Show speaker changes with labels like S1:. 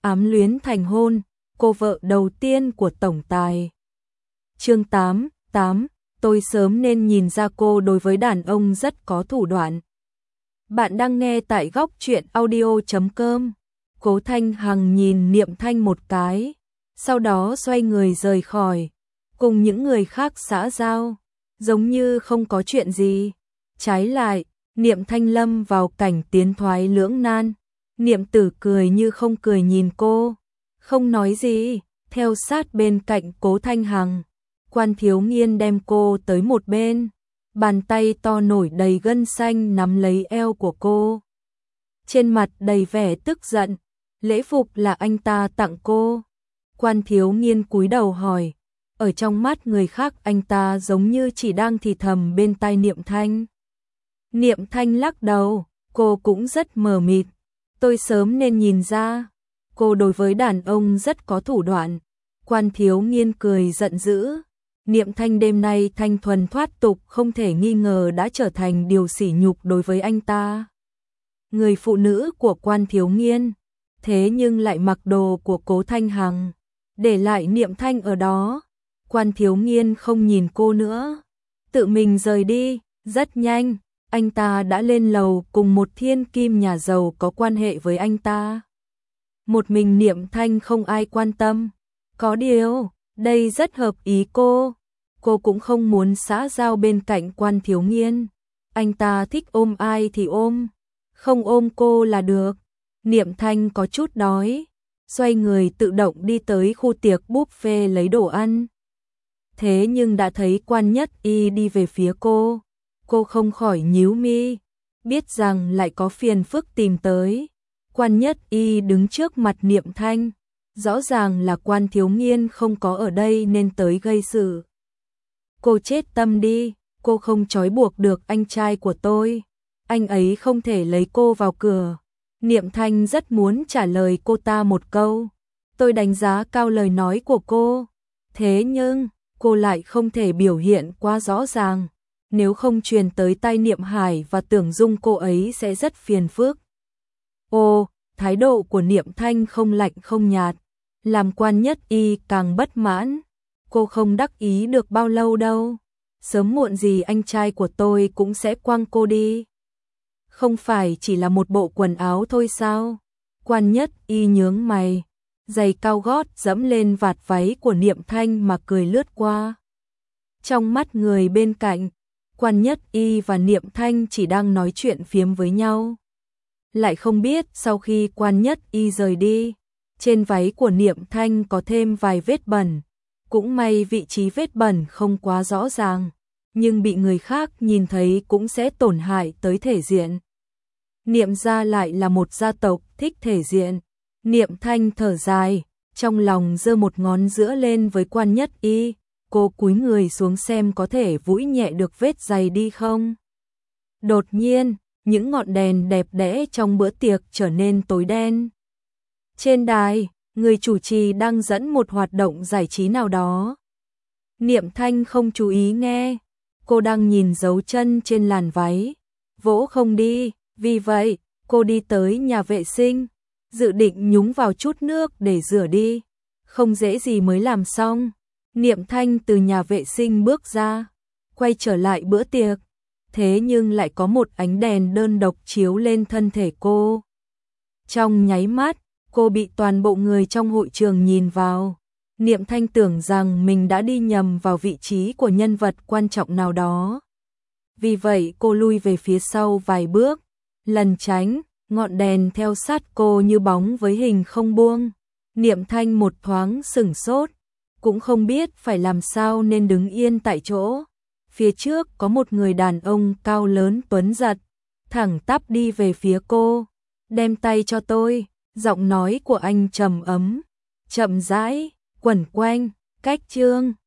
S1: ám luyến thành hôn, cô vợ đầu tiên của tổng tài. Chương 8, tôi sớm nên nhìn ra cô đối với đàn ông rất có thủ đoạn. Bạn đang nghe tại góc truyện audio.com. Cố Thanh Hằng nhìn Niệm Thanh một cái, sau đó xoay người rời khỏi, cùng những người khác xã giao, giống như không có chuyện gì. Trái lại, Niệm Thanh lâm vào cảnh tiến thoái lưỡng nan. Niệm Tử cười như không cười nhìn cô, không nói gì, theo sát bên cạnh Cố Thanh Hằng. Quan Thiếu Nghiên đem cô tới một bên, bàn tay to nổi đầy gân xanh nắm lấy eo của cô. Trên mặt đầy vẻ tức giận, lễ phục là anh ta tặng cô. Quan Thiếu Nghiên cúi đầu hỏi, ở trong mắt người khác anh ta giống như chỉ đang thì thầm bên tai Niệm Thanh. Niệm Thanh lắc đầu, cô cũng rất mờ mịt. Tôi sớm nên nhìn ra, cô đối với đàn ông rất có thủ đoạn. Quan Thiếu Nghiên cười giận dữ. Niệm Thanh đêm nay thanh thuần thoát tục không thể nghi ngờ đã trở thành điều sỉ nhục đối với anh ta. Người phụ nữ của Quan Thiếu Nghiên, thế nhưng lại mặc đồ của Cố Thanh Hằng, để lại Niệm Thanh ở đó. Quan Thiếu Nghiên không nhìn cô nữa, tự mình rời đi. Rất nhanh, anh ta đã lên lầu cùng một thiên kim nhà giàu có quan hệ với anh ta. Một mình Niệm Thanh không ai quan tâm. Có điều, đây rất hợp ý cô. Cô cũng không muốn xã giao bên cạnh Quan Thiếu Nghiên. Anh ta thích ôm ai thì ôm, không ôm cô là được. Niệm Thanh có chút đói, xoay người tự động đi tới khu tiệc buffet lấy đồ ăn. Thế nhưng đã thấy Quan Nhất Y đi về phía cô không khỏi nhíu mi, biết rằng lại có phiền phức tìm tới. Quan Nhất Y đứng trước mặt Niệm Thanh, rõ ràng là Quan Thiếu Nghiên không có ở đây nên tới gây sự. Cô chết tâm đi, cô không trói buộc được anh trai của tôi, anh ấy không thể lấy cô vào cửa. Niệm Thanh rất muốn trả lời cô ta một câu, tôi đánh giá cao lời nói của cô, thế nhưng cô lại không thể biểu hiện quá rõ ràng, nếu không truyền tới tai Niệm Hải và Tưởng Dung cô ấy sẽ rất phiền phức. Ô, thái độ của Niệm Thanh không lạnh không nhạt, làm Quan Nhất Y càng bất mãn. Cô không đắc ý được bao lâu đâu, sớm muộn gì anh trai của tôi cũng sẽ quăng cô đi. Không phải chỉ là một bộ quần áo thôi sao? Quan Nhất Y nhướng mày, giày cao gót dẫm lên vạt váy của Niệm Thanh mà cười lướt qua. Trong mắt người bên cạnh, Quan Nhất Y và Niệm Thanh chỉ đang nói chuyện phiếm với nhau. Lại không biết sau khi Quan Nhất Y rời đi, trên váy của Niệm Thanh có thêm vài vết bẩn. Cũng may vị trí vết bẩn không quá rõ ràng, nhưng bị người khác nhìn thấy cũng sẽ tổn hại tới thể diện. Niệm gia lại là một gia tộc thích thể diện. Niệm Thanh thở dài, trong lòng giơ một ngón giữa lên với Quan Nhất Y. Cô cúi người xuống xem có thể vũi nhẹ được vết giày đi không. Đột nhiên, những ngọn đèn đẹp đẽ trong bữa tiệc trở nên tối đen. Trên đài, người chủ trì đang dẫn một hoạt động giải trí nào đó. Niệm Thanh không chú ý nghe, cô đang nhìn dấu chân trên làn váy, vỗ không đi, vì vậy, cô đi tới nhà vệ sinh, dự định nhúng vào chút nước để rửa đi. Không dễ gì mới làm xong, Niệm Thanh từ nhà vệ sinh bước ra, quay trở lại bữa tiệc, thế nhưng lại có một ánh đèn đơn độc chiếu lên thân thể cô. Trong nháy mắt, cô bị toàn bộ người trong hội trường nhìn vào. Niệm Thanh tưởng rằng mình đã đi nhầm vào vị trí của nhân vật quan trọng nào đó. Vì vậy cô lui về phía sau vài bước, lần tránh, ngọn đèn theo sát cô như bóng với hình không buông. Niệm Thanh một thoáng sửng sốt, cũng không biết phải làm sao nên đứng yên tại chỗ. Phía trước có một người đàn ông cao lớn tuấn giật, thẳng tắp đi về phía cô. Đem tay cho tôi. Giọng nói của anh trầm ấm, chậm rãi, quẩn quanh, cách chương.